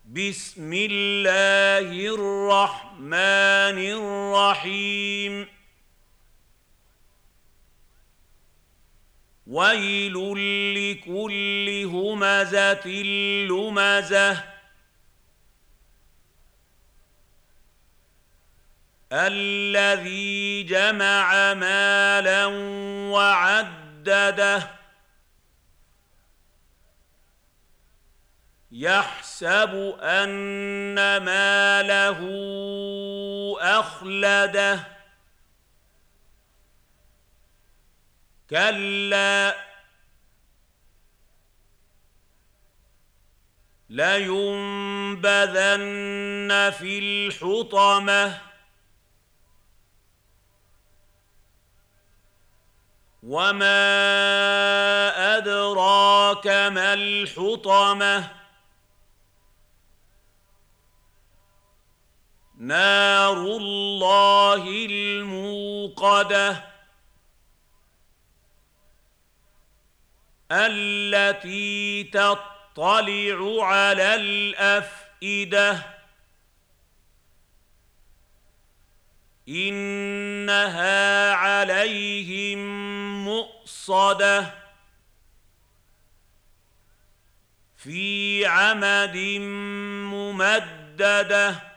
بسم الله الرحمن الرحيم ويل لكل همزة لمزة الذي جمع مالا وعدده يحسب أن ماله أخلده كلا لينبذن في الحطمة وما أدراك ما الحطمة نار الله الموقدة التي تطلع على الأفئدة إنها عليهم مؤصدة في عمد ممددة